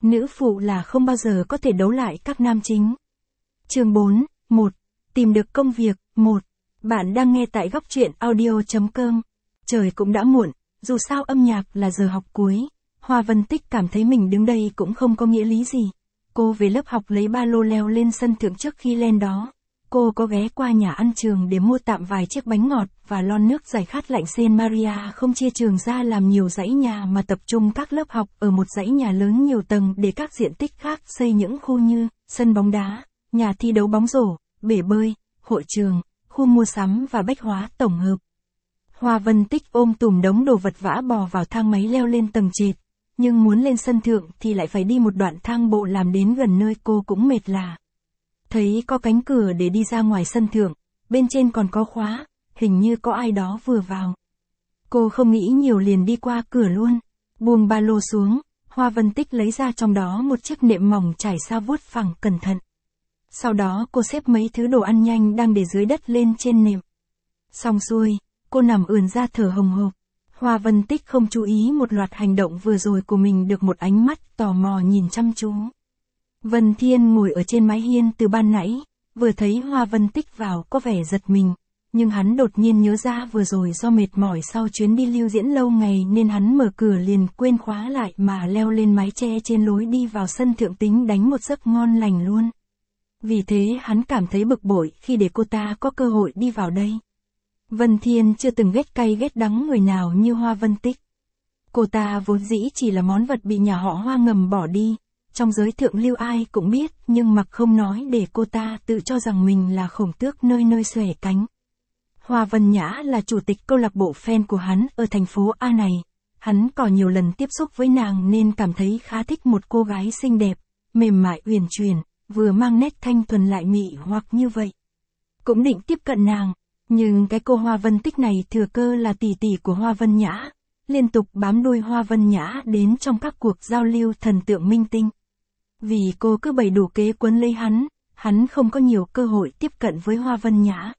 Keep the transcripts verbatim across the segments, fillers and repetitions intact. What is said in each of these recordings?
nữ phụ là không bao giờ có thể đấu lại các nam chính. Chương bốn, một. Tìm được công việc, một. Bạn đang nghe tại góc truyện audio chấm com. Trời cũng đã muộn, dù sao âm nhạc là giờ học cuối. Hoa Vân Tích cảm thấy mình đứng đây cũng không có nghĩa lý gì. Cô về lớp học lấy ba lô leo lên sân thượng trước khi lên đó. Cô có ghé qua nhà ăn trường để mua tạm vài chiếc bánh ngọt và lon nước giải khát lạnh. Saint Maria không chia trường ra làm nhiều dãy nhà mà tập trung các lớp học ở một dãy nhà lớn nhiều tầng để các diện tích khác xây những khu như sân bóng đá, nhà thi đấu bóng rổ, bể bơi, hội trường, khu mua sắm và bách hóa tổng hợp. Hoa Vân Tích ôm tùm đống đồ vật vã bò vào thang máy leo lên tầng trệt, nhưng muốn lên sân thượng thì lại phải đi một đoạn thang bộ làm đến gần nơi cô cũng mệt lả. Thấy có cánh cửa để đi ra ngoài sân thượng, bên trên còn có khóa, hình như có ai đó vừa vào. Cô không nghĩ nhiều liền đi qua cửa luôn, buông ba lô xuống, Hoa Vân Tích lấy ra trong đó một chiếc nệm mỏng trải sao vuốt phẳng cẩn thận. Sau đó cô xếp mấy thứ đồ ăn nhanh đang để dưới đất lên trên nệm. Xong xuôi, cô nằm ườn ra thở hồng hộc. Hoa Vân Tích không chú ý một loạt hành động vừa rồi của mình được một ánh mắt tò mò nhìn chăm chú. Vân Thiên ngồi ở trên mái hiên từ ban nãy, vừa thấy Hoa Vân Tích vào có vẻ giật mình, nhưng hắn đột nhiên nhớ ra vừa rồi do mệt mỏi sau chuyến đi lưu diễn lâu ngày nên hắn mở cửa liền quên khóa lại mà leo lên mái che trên lối đi vào sân thượng tính đánh một giấc ngon lành luôn. Vì thế hắn cảm thấy bực bội khi để cô ta có cơ hội đi vào đây. Vân Thiên chưa từng ghét cay ghét đắng người nào như Hoa Vân Tích. Cô ta vốn dĩ chỉ là món vật bị nhà họ Hoa ngầm bỏ đi, trong giới thượng lưu ai cũng biết nhưng mặc không nói để cô ta tự cho rằng mình là khổng tước nơi nơi xòe cánh. Hoa Vân Nhã là chủ tịch câu lạc bộ fan của hắn ở thành phố A này. Hắn có nhiều lần tiếp xúc với nàng nên cảm thấy khá thích một cô gái xinh đẹp, mềm mại uyển chuyển, vừa mang nét thanh thuần lại mị hoặc như vậy. Cũng định tiếp cận nàng, nhưng cái cô Hoa Vân Tích này thừa cơ là tỷ tỷ của Hoa Vân Nhã, liên tục bám đuôi Hoa Vân Nhã đến trong các cuộc giao lưu thần tượng minh tinh. Vì cô cứ bày đủ kế quấn lấy hắn, hắn không có nhiều cơ hội tiếp cận với Hoa Vân Nhã.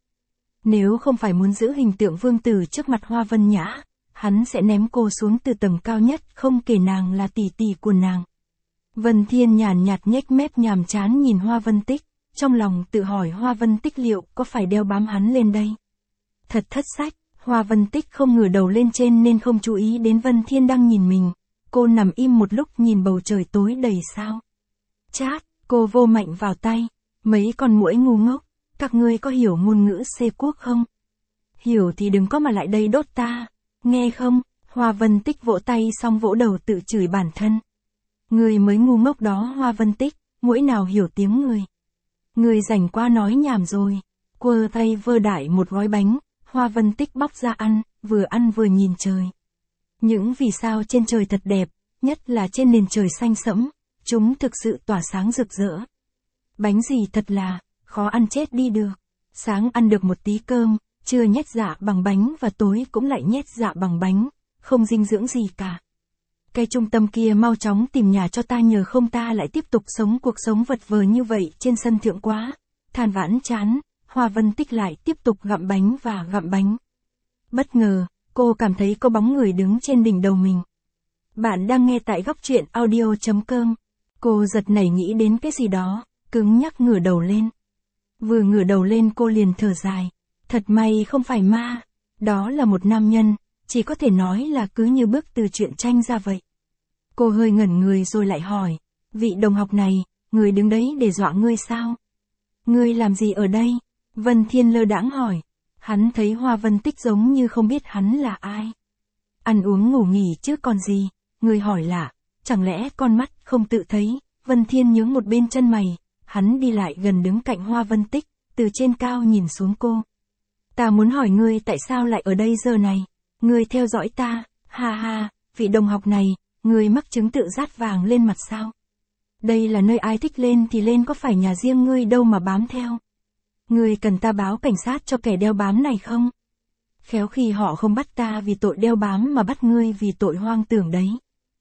Nếu không phải muốn giữ hình tượng vương tử trước mặt Hoa Vân Nhã, hắn sẽ ném cô xuống từ tầng cao nhất không kể nàng là tỷ tỷ của nàng. Vân Thiên nhàn nhạt nhếch mép nhàm chán nhìn Hoa Vân Tích, trong lòng tự hỏi Hoa Vân Tích liệu có phải đeo bám hắn lên đây. Thật thất sách, Hoa Vân Tích không ngửa đầu lên trên nên không chú ý đến Vân Thiên đang nhìn mình. Cô nằm im một lúc nhìn bầu trời tối đầy sao. Chát, cô vô mạnh vào tay. Mấy con muỗi ngu ngốc, các ngươi có hiểu ngôn ngữ xê quốc không? Hiểu thì đừng có mà lại đây đốt ta. Nghe không? Hoa Vân Tích vỗ tay xong vỗ đầu tự chửi bản thân. Người mới ngu ngốc đó Hoa Vân Tích, muỗi nào hiểu tiếng người. Người rảnh qua nói nhảm rồi. Quơ tay vơ đại một gói bánh, Hoa Vân Tích bóc ra ăn, vừa ăn vừa nhìn trời. Những vì sao trên trời thật đẹp, nhất là trên nền trời xanh sẫm, chúng thực sự tỏa sáng rực rỡ. Bánh gì thật là, khó ăn chết đi được. Sáng ăn được một tí cơm, trưa nhét dạ bằng bánh và tối cũng lại nhét dạ bằng bánh, không dinh dưỡng gì cả. Cái trung tâm kia mau chóng tìm nhà cho ta nhờ không ta lại tiếp tục sống cuộc sống vật vờ như vậy trên sân thượng quá. Than vãn chán, Hoa Vân Tích lại tiếp tục gặm bánh và gặm bánh. Bất ngờ, cô cảm thấy có bóng người đứng trên đỉnh đầu mình. Bạn đang nghe tại góc truyện audio chấm com. Cô giật nảy nghĩ đến cái gì đó, cứng nhắc ngửa đầu lên. Vừa ngửa đầu lên cô liền thở dài. Thật may không phải ma, đó là một nam nhân, chỉ có thể nói là cứ như bước từ truyện tranh ra vậy. Cô hơi ngẩn người rồi lại hỏi, vị đồng học này, người đứng đấy để dọa ngươi sao? Ngươi làm gì ở đây? Vân Thiên lơ đãng hỏi. Hắn thấy Hoa Vân Tích giống như không biết hắn là ai. Ăn uống ngủ nghỉ chứ còn gì, người hỏi lạ, chẳng lẽ con mắt không tự thấy? Vân Thiên nhướng một bên chân mày, hắn đi lại gần đứng cạnh Hoa Vân Tích, từ trên cao nhìn xuống cô. Ta muốn hỏi ngươi tại sao lại ở đây giờ này? Ngươi theo dõi ta, ha ha, vị đồng học này, ngươi mắc chứng tự rát vàng lên mặt sao? Đây là nơi ai thích lên thì lên có phải nhà riêng ngươi đâu mà bám theo? Ngươi cần ta báo cảnh sát cho kẻ đeo bám này không? Khéo khi họ không bắt ta vì tội đeo bám mà bắt ngươi vì tội hoang tưởng đấy.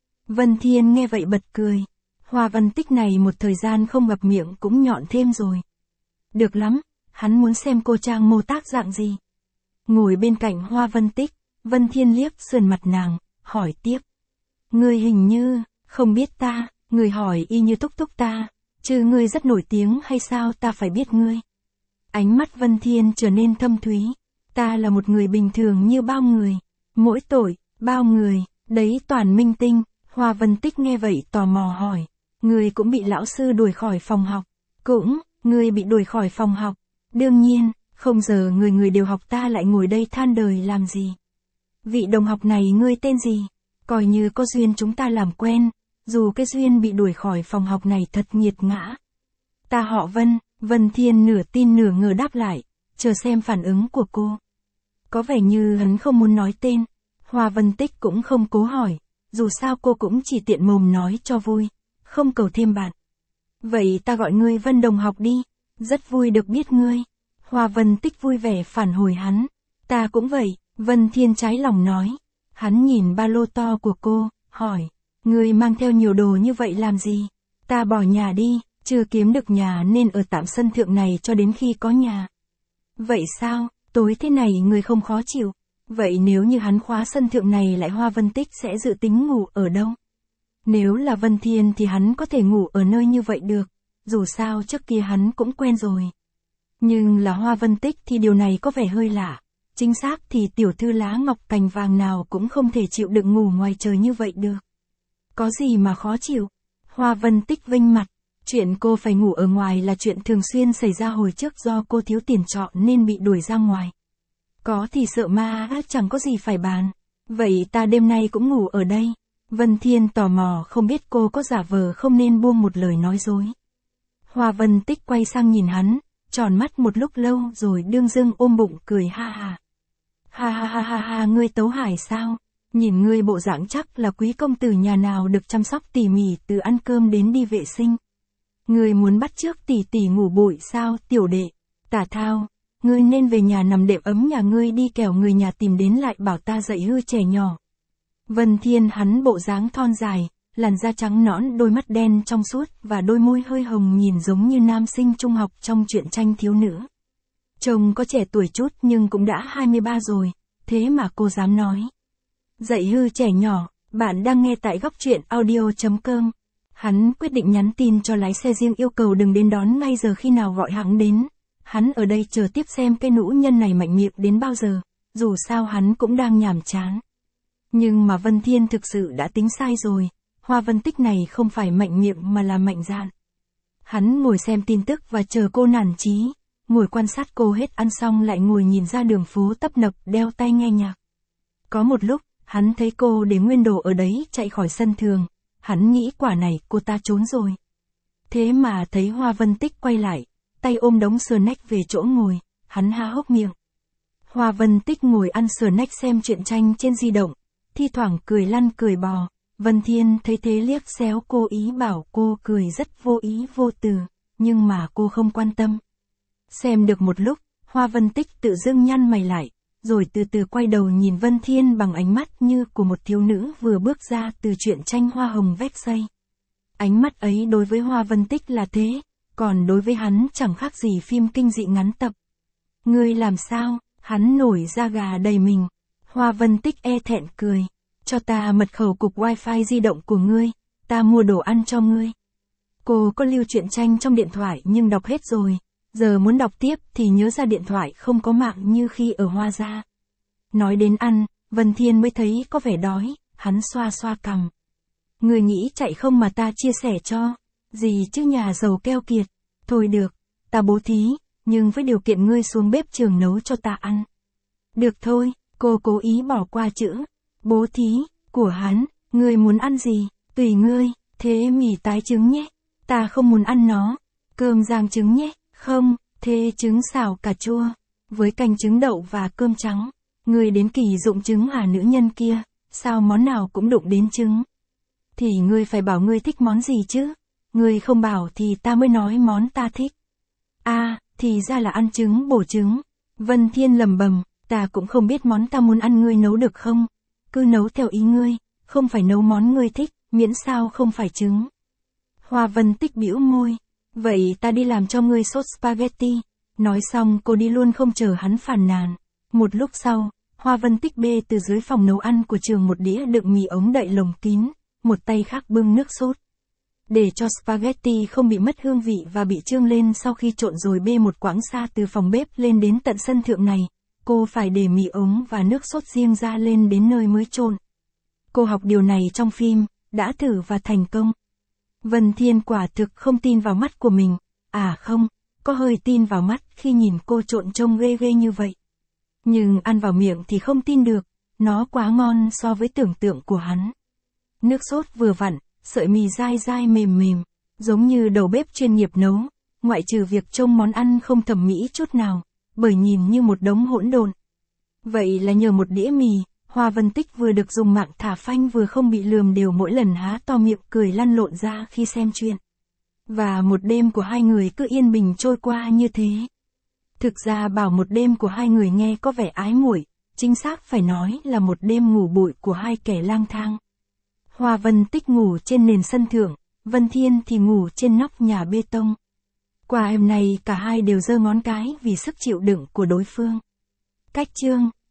Vân Thiên nghe vậy bật cười. Hoa Vân Tích này một thời gian không gặp miệng cũng nhọn thêm rồi. Được lắm, hắn muốn xem cô trang mô tác dạng gì. Ngồi bên cạnh Hoa Vân Tích, Vân Thiên liếc sườn mặt nàng, hỏi tiếp. Ngươi hình như, không biết ta, Người hỏi y như thúc thúc ta, chứ ngươi rất nổi tiếng hay sao ta phải biết ngươi. Ánh mắt Vân Thiên trở nên thâm thúy. Ta là một người bình thường như bao người. Mỗi tội, bao người, đấy toàn minh tinh. Hoa Vân Tích nghe vậy tò mò hỏi. Ngươi cũng bị lão sư đuổi khỏi phòng học. Cũng, ngươi bị đuổi khỏi phòng học. Đương nhiên, không giờ người người đều học ta lại ngồi đây than đời làm gì. Vị đồng học này ngươi tên gì? Coi như có duyên chúng ta làm quen. Dù cái duyên bị đuổi khỏi phòng học này thật nghiệt ngã. Ta họ Vân. Vân Thiên nửa tin nửa ngờ đáp lại, chờ xem phản ứng của cô. Có vẻ như hắn không muốn nói tên. Hoa Vân Tích cũng không cố hỏi, dù sao cô cũng chỉ tiện mồm nói cho vui, không cầu thêm bạn. Vậy ta gọi ngươi Vân đồng học đi, rất vui được biết ngươi. Hoa Vân Tích vui vẻ phản hồi hắn. Ta cũng vậy, Vân Thiên trái lòng nói. Hắn nhìn ba lô to của cô, hỏi, ngươi mang theo nhiều đồ như vậy làm gì? Ta bỏ nhà đi. Chưa kiếm được nhà nên ở tạm sân thượng này cho đến khi có nhà. Vậy sao, tối thế này người không khó chịu? Vậy nếu như hắn khóa sân thượng này lại Hoa Vân Tích sẽ dự tính ngủ ở đâu? Nếu là Vân Thiên thì hắn có thể ngủ ở nơi như vậy được, dù sao trước kia hắn cũng quen rồi. Nhưng là Hoa Vân Tích thì điều này có vẻ hơi lạ. Chính xác thì tiểu thư lá ngọc cành vàng nào cũng không thể chịu đựng ngủ ngoài trời như vậy được. Có gì mà khó chịu? Hoa Vân Tích vênh mặt. Chuyện cô phải ngủ ở ngoài là chuyện thường xuyên xảy ra hồi trước do cô thiếu tiền trọ nên bị đuổi ra ngoài. Có thì sợ ma chẳng có gì phải bàn. Vậy ta đêm nay cũng ngủ ở đây. Vân Thiên tò mò không biết cô có giả vờ không nên buông một lời nói dối. Hoa Vân Tích quay sang nhìn hắn, tròn mắt một lúc lâu rồi đương dưng ôm bụng cười ha ha. Ha ha ha ha ha ngươi Tấu Hải sao? Nhìn ngươi bộ dạng chắc là quý công tử nhà nào được chăm sóc tỉ mỉ từ ăn cơm đến đi vệ sinh. Ngươi muốn bắt chước tỷ tỷ ngủ bụi sao tiểu đệ? Tả Thao, ngươi nên về nhà nằm đệm ấm nhà ngươi đi kẻo người nhà tìm đến lại bảo ta dạy hư trẻ nhỏ. Vân Thiên hắn bộ dáng thon dài, làn da trắng nõn, đôi mắt đen trong suốt và đôi môi hơi hồng nhìn giống như nam sinh trung học trong truyện tranh thiếu nữ. Trông có trẻ tuổi chút nhưng cũng đã hai mươi ba rồi, thế mà cô dám nói. Dạy hư trẻ nhỏ, bạn đang nghe tại góc truyện audio chấm com. Hắn quyết định nhắn tin cho lái xe riêng yêu cầu đừng đến đón ngay giờ khi nào gọi hắn đến. Hắn ở đây chờ tiếp xem cái nữ nhân này mạnh miệng đến bao giờ, dù sao hắn cũng đang nhàm chán. Nhưng mà Vân Thiên thực sự đã tính sai rồi, Hoa Vân Tích này không phải mạnh miệng mà là mạnh dạn. Hắn ngồi xem tin tức và chờ cô nản chí, ngồi quan sát cô hết ăn xong lại ngồi nhìn ra đường phố tấp nập đeo tai nghe nhạc. Có một lúc, hắn thấy cô để nguyên đồ ở đấy chạy khỏi sân thường. Hắn nghĩ quả này cô ta trốn rồi. Thế mà thấy Hoa Vân Tích quay lại, tay ôm đống snack về chỗ ngồi, hắn há hốc miệng. Hoa Vân Tích ngồi ăn snack xem truyện tranh trên di động, thi thoảng cười lăn cười bò. Vân Thiên thấy thế liếc xéo cô ý bảo cô cười rất vô ý vô từ, nhưng mà cô không quan tâm. Xem được một lúc, Hoa Vân Tích tự dưng nhăn mày lại, rồi từ từ quay đầu nhìn Vân Thiên bằng ánh mắt như của một thiếu nữ vừa bước ra từ truyện tranh hoa hồng vét xây. Ánh mắt ấy đối với Hoa Vân Tích là thế, còn đối với hắn chẳng khác gì phim kinh dị ngắn tập. Ngươi làm sao? Hắn nổi da gà đầy mình. Hoa Vân Tích e thẹn cười. Cho ta mật khẩu cục wifi di động của ngươi, ta mua đồ ăn cho ngươi. Cô có lưu truyện tranh trong điện thoại nhưng đọc hết rồi. Giờ muốn đọc tiếp thì nhớ ra điện thoại không có mạng như khi ở Hoa Gia. Nói đến ăn, Vân Thiên mới thấy có vẻ đói, hắn xoa xoa cằm. Người nghĩ chạy không mà ta chia sẻ cho. Gì chứ nhà giàu keo kiệt. Thôi được, ta bố thí, nhưng với điều kiện ngươi xuống bếp trường nấu cho ta ăn. Được thôi, cô cố ý bỏ qua chữ bố thí của hắn. Ngươi muốn ăn gì, tùy ngươi, thế mì tái trứng nhé. Ta không muốn ăn nó. Cơm rang trứng nhé. Không, thế trứng xào cà chua, với canh trứng đậu và cơm trắng. Ngươi đến kỳ dụng trứng à nữ nhân kia, sao món nào cũng đụng đến trứng. Thì ngươi phải bảo ngươi thích món gì chứ, ngươi không bảo thì ta mới nói món ta thích. À, thì ra là ăn trứng bổ trứng. Vân Thiên lầm bầm, ta cũng không biết món ta muốn ăn ngươi nấu được không. Cứ nấu theo ý ngươi, không phải nấu món ngươi thích, miễn sao không phải trứng. Hoa Vân Tích bĩu môi. Vậy ta đi làm cho ngươi sốt spaghetti. Nói xong cô đi luôn không chờ hắn phàn nàn. Một lúc sau, Hoa Vân Tích bê từ dưới phòng nấu ăn của trường một đĩa đựng mì ống đậy lồng kín, một tay khác bưng nước sốt. Để cho spaghetti không bị mất hương vị và bị trương lên sau khi trộn rồi bê một quãng xa từ phòng bếp lên đến tận sân thượng này, cô phải để mì ống và nước sốt riêng ra lên đến nơi mới trộn. Cô học điều này trong phim, đã thử và thành công. Vân Thiên quả thực không tin vào mắt của mình, à không, có hơi tin vào mắt khi nhìn cô trộn trông ghê ghê như vậy. Nhưng ăn vào miệng thì không tin được, nó quá ngon so với tưởng tượng của hắn. Nước sốt vừa vặn, sợi mì dai dai mềm mềm, giống như đầu bếp chuyên nghiệp nấu, ngoại trừ việc trông món ăn không thẩm mỹ chút nào, bởi nhìn như một đống hỗn độn. Vậy là nhờ một đĩa mì, Hoa Vân Tích vừa được dùng mạng thả phanh vừa không bị lườm đều mỗi lần há to miệng cười lăn lộn ra khi xem chuyện. Và một đêm của hai người cứ yên bình trôi qua như thế. Thực ra bảo một đêm của hai người nghe có vẻ ái muội, chính xác phải nói là một đêm ngủ bụi của hai kẻ lang thang. Hoa Vân Tích ngủ trên nền sân thượng, Vân Thiên thì ngủ trên nóc nhà bê tông. Qua em này cả hai đều giơ ngón cái vì sức chịu đựng của đối phương. Cách chương